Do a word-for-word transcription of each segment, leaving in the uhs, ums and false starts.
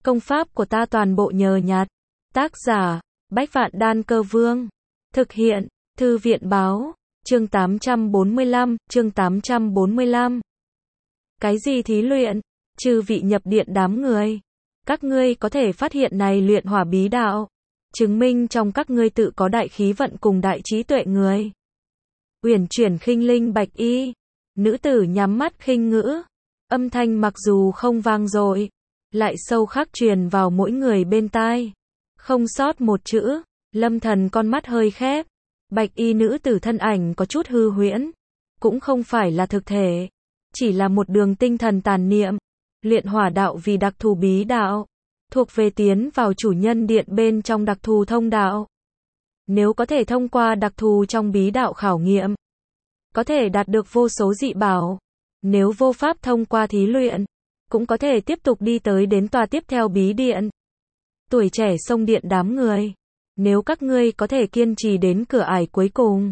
Công pháp của ta toàn bộ nhờ nhặt. Tác giả, Bách Vạn Đan Cơ Vương. Thực hiện, Thư viện báo, chương tám trăm bốn mươi lăm, chương tám trăm bốn mươi lăm. Cái gì thí luyện? Chư vị nhập điện đám người. Các ngươi có thể phát hiện này luyện hỏa bí đạo. Chứng minh trong các ngươi tự có đại khí vận cùng đại trí tuệ người. Uyển chuyển khinh linh bạch y. Nữ tử nhắm mắt khinh ngữ. Âm thanh mặc dù không vang dội, lại sâu khắc truyền vào mỗi người bên tai. Không sót một chữ. Lâm Thần con mắt hơi khép. Bạch y nữ tử thân ảnh có chút hư huyễn. Cũng không phải là thực thể. Chỉ là một đường tinh thần tàn niệm. Luyện hỏa đạo vì đặc thù bí đạo. Thuộc về tiến vào chủ nhân điện bên trong đặc thù thông đạo. Nếu có thể thông qua đặc thù trong bí đạo khảo nghiệm, có thể đạt được vô số dị bảo. Nếu vô pháp thông qua thí luyện, cũng có thể tiếp tục đi tới đến tòa tiếp theo bí điện. Tuổi trẻ sông điện đám người. Nếu các ngươi có thể kiên trì đến cửa ải cuối cùng,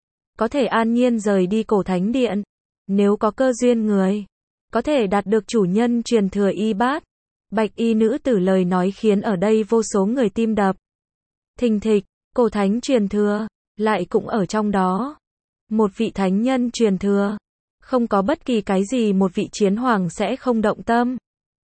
có thể an nhiên rời đi cổ thánh điện. Nếu có cơ duyên người, có thể đạt được chủ nhân truyền thừa y bát. Bạch y nữ tử lời nói khiến ở đây vô số người tim đập thình thịch. Cổ thánh truyền thừa, lại cũng ở trong đó. Một vị thánh nhân truyền thừa. Không có bất kỳ cái gì một vị chiến hoàng sẽ không động tâm.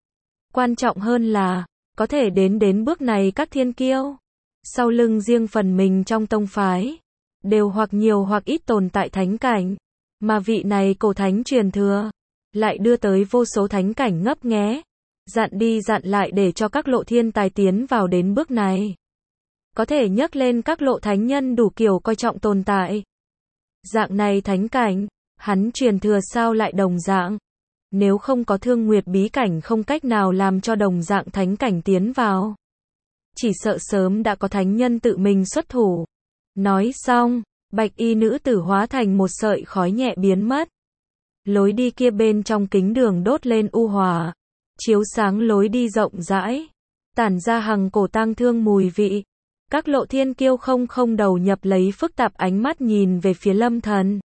Quan trọng hơn là, có thể đến đến bước này các thiên kiêu. Sau lưng riêng phần mình trong tông phái. Đều hoặc nhiều hoặc ít tồn tại thánh cảnh. Mà vị này cổ thánh truyền thừa. Lại đưa tới vô số thánh cảnh ngấp nghé. Dặn đi dặn lại để cho các lộ thiên tài tiến vào đến bước này. Có thể nhắc lên các lộ thánh nhân đủ kiểu coi trọng tồn tại. Dạng này thánh cảnh, hắn truyền thừa sao lại đồng dạng. Nếu không có thương nguyệt bí cảnh không cách nào làm cho đồng dạng thánh cảnh tiến vào. Chỉ sợ sớm đã có thánh nhân tự mình xuất thủ. Nói xong, bạch y nữ tử hóa thành một sợi khói nhẹ biến mất. Lối đi kia bên trong kính đường đốt lên u hỏa. Chiếu sáng lối đi rộng rãi. Tản ra hằng cổ tang thương mùi vị. Các lộ thiên kiêu không không đầu nhập lấy phức tạp ánh mắt nhìn về phía Lâm Thần.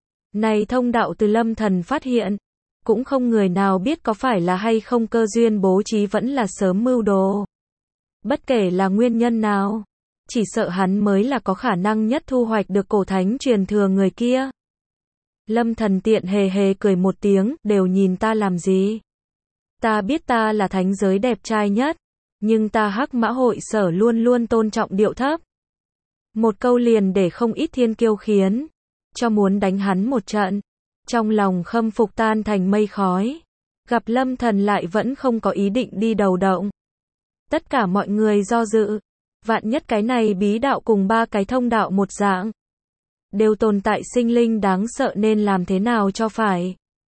Này thông đạo từ Lâm Thần phát hiện. Cũng không người nào biết có phải là hay không cơ duyên bố trí vẫn là sớm mưu đồ. Bất kể là nguyên nhân nào. Chỉ sợ hắn mới là có khả năng nhất thu hoạch được cổ thánh truyền thừa người kia. Lâm Thần tiện hề hề cười một tiếng, đều nhìn ta làm gì? Ta biết ta là thánh giới đẹp trai nhất. Nhưng ta Hắc Mã hội sở luôn luôn tôn trọng điệu thấp. Một câu liền để không ít thiên kiêu khiến cho muốn đánh hắn một trận. Trong lòng khâm phục tan thành mây khói. Gặp Lâm Thần lại vẫn không có ý định đi đầu động. Tất cả mọi người do dự. Vạn nhất cái này bí đạo cùng ba cái thông đạo một dạng. Đều tồn tại sinh linh đáng sợ nên làm thế nào cho phải.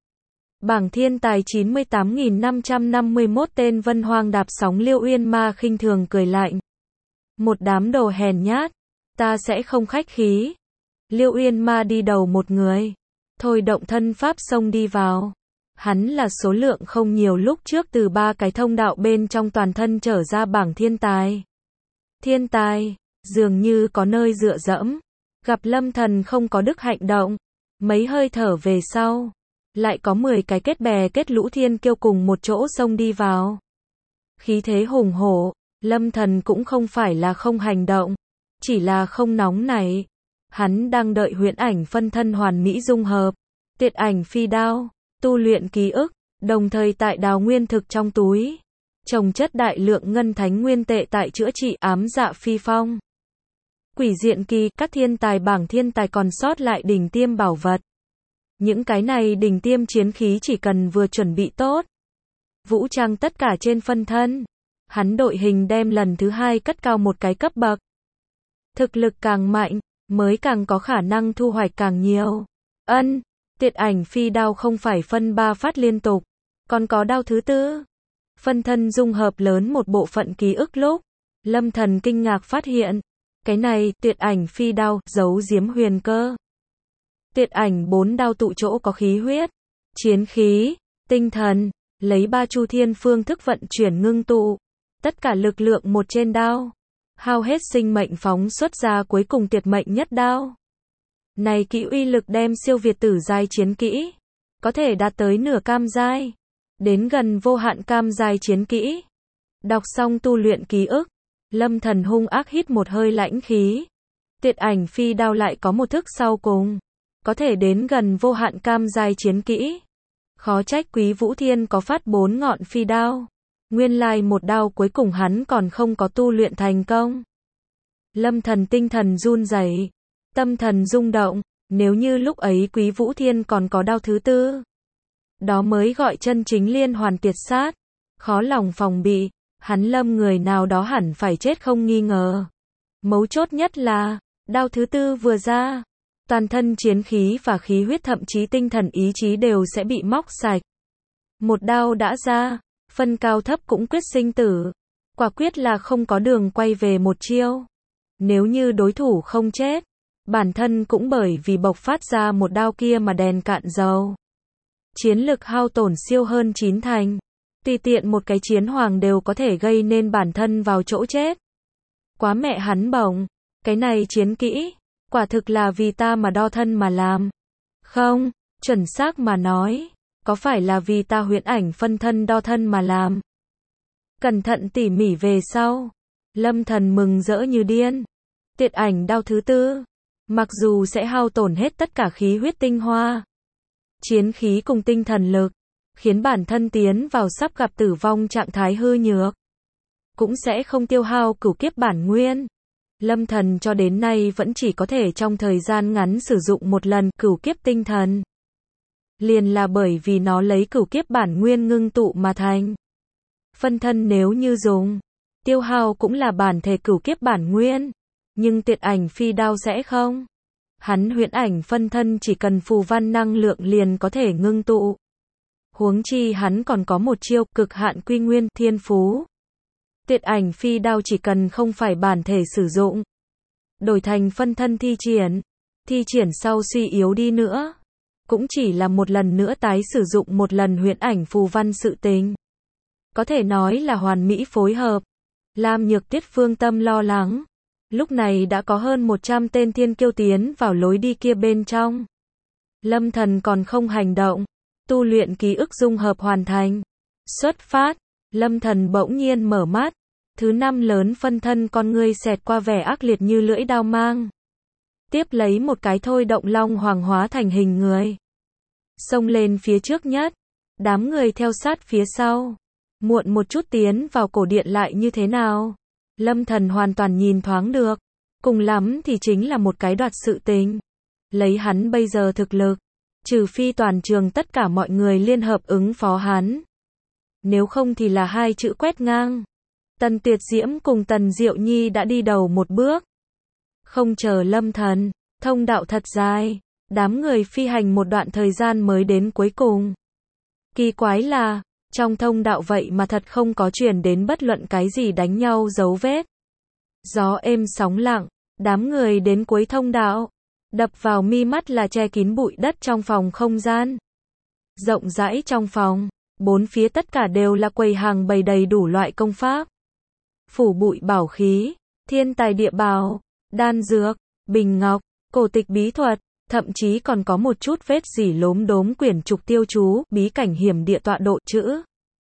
Bảng thiên tài chín mươi tám nghìn năm trăm năm mươi mốt tên vân hoang đạp sóng Liêu Uyên Ma khinh thường cười lạnh. Một đám đồ hèn nhát. Ta sẽ không khách khí. Liêu Uyên Ma đi đầu một người. Thôi động thân pháp xông đi vào. Hắn là số lượng không nhiều lúc trước từ ba cái thông đạo bên trong toàn thân trở ra bảng thiên tài. Thiên tài, dường như có nơi dựa dẫm. Gặp Lâm Thần không có đức hạnh động. Mấy hơi thở về sau. Lại có mười cái kết bè kết lũ thiên kiêu cùng một chỗ xông đi vào. Khí thế hùng hổ. Lâm Thần cũng không phải là không hành động. Chỉ là không nóng nảy. Hắn đang đợi huyễn ảnh phân thân hoàn mỹ dung hợp. Tiệt ảnh phi đao. Tu luyện ký ức. Đồng thời tại đào nguyên thực trong túi. Trồng chất đại lượng ngân thánh nguyên tệ tại chữa trị ám dạ phi phong. Quỷ diện kỳ. Các thiên tài bảng thiên tài còn sót lại đỉnh tiêm bảo vật. Những cái này đỉnh tiêm chiến khí chỉ cần vừa chuẩn bị tốt. Vũ trang tất cả trên phân thân. Hắn đội hình đem lần thứ hai cất cao một cái cấp bậc. Thực lực càng mạnh, mới càng có khả năng thu hoạch càng nhiều. Ân, tiệt ảnh phi đao không phải phân ba phát liên tục. Còn có đao thứ tư. Phân thân dung hợp lớn một bộ phận ký ức lúc. Lâm Thần kinh ngạc phát hiện. Cái này, tiệt ảnh phi đao, giấu giếm huyền cơ. Tiệt ảnh bốn đao tụ chỗ có khí huyết, chiến khí, tinh thần, lấy ba chu thiên phương thức vận chuyển ngưng tụ. Tất cả lực lượng một trên đao. Hao hết sinh mệnh phóng xuất ra cuối cùng tiệt mệnh nhất đao. Này kỹ uy lực đem siêu việt tử giai chiến kỹ. Có thể đạt tới nửa cam giai. Đến gần vô hạn cam giai chiến kỹ. Đọc xong tu luyện ký ức, Lâm Thần hung ác hít một hơi lãnh khí. Tiệt ảnh phi đao lại có một thức sau cùng, có thể đến gần vô hạn cam giai chiến kỹ. Khó trách Quý Vũ Thiên có phát bốn ngọn phi đao. Nguyên lai một đao cuối cùng hắn còn không có tu luyện thành công. Lâm Thần tinh thần run rẩy, tâm thần rung động, nếu như lúc ấy Quý Vũ Thiên còn có đao thứ tư, đó mới gọi chân chính liên hoàn tiệt sát. Khó lòng phòng bị, hắn lâm người nào đó hẳn phải chết không nghi ngờ. Mấu chốt nhất là, đao thứ tư vừa ra, toàn thân chiến khí và khí huyết thậm chí tinh thần ý chí đều sẽ bị móc sạch. Một đao đã ra, phân cao thấp cũng quyết sinh tử. Quả quyết là không có đường quay về một chiêu. Nếu như đối thủ không chết, bản thân cũng bởi vì bộc phát ra một đao kia mà đèn cạn dầu. Chiến lực hao tổn siêu hơn chín thành. Tùy tiện một cái chiến hoàng đều có thể gây nên bản thân vào chỗ chết. Quá mẹ hắn bổng, cái này chiến kỹ, quả thực là vì ta mà đo thân mà làm. Không, chuẩn xác mà nói, có phải là vì ta huyễn ảnh phân thân đo thân mà làm. Cẩn thận tỉ mỉ về sau, Lâm Thần mừng rỡ như điên. Tiệt ảnh đao thứ tư, mặc dù sẽ hao tổn hết tất cả khí huyết tinh hoa, chiến khí cùng tinh thần lực, khiến bản thân tiến vào sắp gặp tử vong trạng thái hư nhược, cũng sẽ không tiêu hao cửu kiếp bản nguyên. Lâm Thần cho đến nay vẫn chỉ có thể trong thời gian ngắn sử dụng một lần cửu kiếp tinh thần. Liền là bởi vì nó lấy cửu kiếp bản nguyên ngưng tụ mà thành. Phân thân nếu như dùng, tiêu hao cũng là bản thể cửu kiếp bản nguyên, nhưng tiệt ảnh phi đao sẽ không. Hắn huyễn ảnh phân thân chỉ cần phù văn năng lượng liền có thể ngưng tụ. Huống chi hắn còn có một chiêu cực hạn quy nguyên thiên phú. Tiệt ảnh phi đao chỉ cần không phải bản thể sử dụng, đổi thành phân thân thi triển, thi triển sau suy yếu đi nữa, cũng chỉ là một lần nữa tái sử dụng một lần huyễn ảnh phù văn sự tình. Có thể nói là hoàn mỹ phối hợp. Lam Nhược Tuyết phương tâm lo lắng. Lúc này đã có hơn một trăm tên thiên kiêu tiến vào lối đi kia bên trong. Lâm Thần còn không hành động. Tu luyện ký ức dung hợp hoàn thành. Xuất phát. Lâm Thần bỗng nhiên mở mắt. Thứ năm lớn phân thân con ngươi xẹt qua vẻ ác liệt như lưỡi đao mang. Tiếp lấy một cái thôi động long hoàng hóa thành hình người. Xông lên phía trước nhất. Đám người theo sát phía sau. Muộn một chút tiến vào cổ điện lại như thế nào? Lâm Thần hoàn toàn nhìn thoáng được. Cùng lắm thì chính là một cái đoạt sự tình. Lấy hắn bây giờ thực lực, trừ phi toàn trường tất cả mọi người liên hợp ứng phó hắn. Nếu không thì là hai chữ quét ngang. Tần Tuyệt Diễm cùng Tần Diệu Nhi đã đi đầu một bước. Không chờ Lâm Thần, thông đạo thật dài. Đám người phi hành một đoạn thời gian mới đến cuối cùng. Kỳ quái là, trong thông đạo vậy mà thật không có truyền đến bất luận cái gì đánh nhau dấu vết. Gió êm sóng lặng, đám người đến cuối thông đạo. Đập vào mi mắt là che kín bụi đất trong phòng không gian. Rộng rãi trong phòng, bốn phía tất cả đều là quầy hàng bày đầy đủ loại công pháp. Phủ bụi bảo khí, thiên tài địa bảo, đan dược, bình ngọc, cổ tịch bí thuật, thậm chí còn có một chút vết rỉ lốm đốm quyển trục tiêu chú, bí cảnh hiểm địa tọa độ chữ.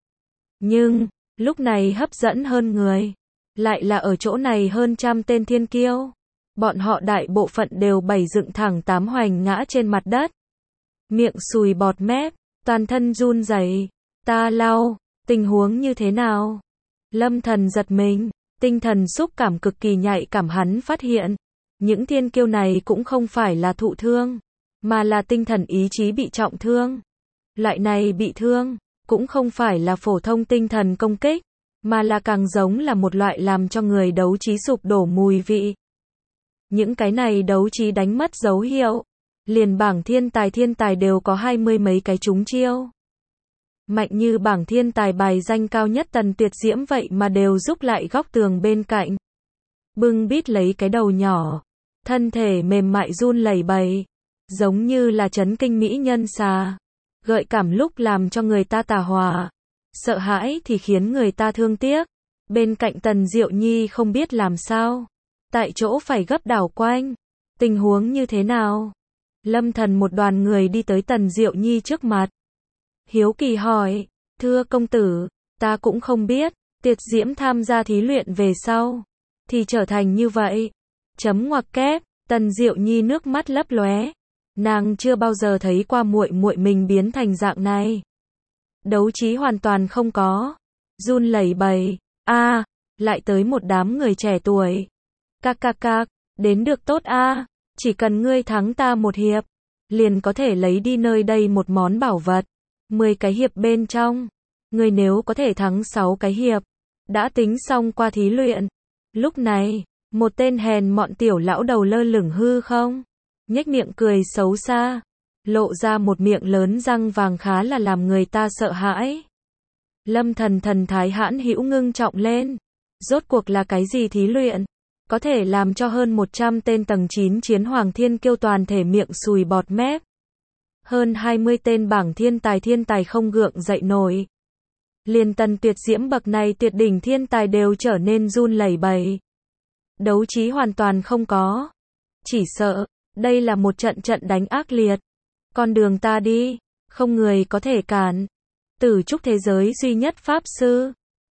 Nhưng, lúc này hấp dẫn hơn người, lại là ở chỗ này hơn trăm tên thiên kiêu. Bọn họ đại bộ phận đều bày dựng thẳng tám hoành ngã trên mặt đất. Miệng sùi bọt mép, toàn thân run rẩy. Ta lau, tình huống như thế nào? Lâm Thần giật mình, tinh thần xúc cảm cực kỳ nhạy cảm hắn phát hiện. Những thiên kiêu này cũng không phải là thụ thương, mà là tinh thần ý chí bị trọng thương. Loại này bị thương, cũng không phải là phổ thông tinh thần công kích, mà là càng giống là một loại làm cho người đấu trí sụp đổ mùi vị. Những cái này đấu trí đánh mất dấu hiệu. Liền bảng thiên tài thiên tài đều có hai mươi mấy cái trúng chiêu. Mạnh như bảng thiên tài bài danh cao nhất Tần Tuyệt Diễm vậy mà đều rúc lại góc tường bên cạnh. Bưng bít lấy cái đầu nhỏ. Thân thể mềm mại run lẩy bẩy. Giống như là chấn kinh mỹ nhân xà. Gợi cảm lúc làm cho người ta tà hỏa. Sợ hãi thì khiến người ta thương tiếc. Bên cạnh Tần Diệu Nhi không biết làm sao. Tại chỗ phải gấp đảo quanh. Tình huống như thế nào? Lâm Thần một đoàn người đi tới Tần Diệu Nhi trước mặt. Hiếu kỳ hỏi, thưa công tử, ta cũng không biết. Tiệt Diễm tham gia thí luyện về sau, thì trở thành như vậy. Chấm ngoặc kép, Tần Diệu Nhi nước mắt lấp lóe. Nàng chưa bao giờ thấy qua muội muội mình biến thành dạng này. Đấu trí hoàn toàn không có. Run lẩy bẩy, a, lại tới một đám người trẻ tuổi. Cạc cạc cạc, đến được tốt a, chỉ cần ngươi thắng ta một hiệp, liền có thể lấy đi nơi đây một món bảo vật. mười cái hiệp bên trong, ngươi nếu có thể thắng sáu cái hiệp, đã tính xong qua thí luyện. Lúc này, một tên hèn mọn tiểu lão đầu lơ lửng hư không, nhếch miệng cười xấu xa, lộ ra một miệng lớn răng vàng khá là làm người ta sợ hãi. Lâm Thần thần thái hãn hữu ngưng trọng lên. Rốt cuộc là cái gì thí luyện? Có thể làm cho hơn một trăm tên tầng chín chiến hoàng thiên kiêu toàn thể miệng sùi bọt mép. Hơn hai mươi tên bảng thiên tài thiên tài không gượng dậy nổi. Liền Tần Tuyệt Diễm bậc này tuyệt đỉnh thiên tài đều trở nên run lẩy bẩy. Đấu trí hoàn toàn không có. Chỉ sợ, đây là một trận trận đánh ác liệt. Con đường ta đi, không người có thể cản. Tử trúc thế giới duy nhất pháp sư,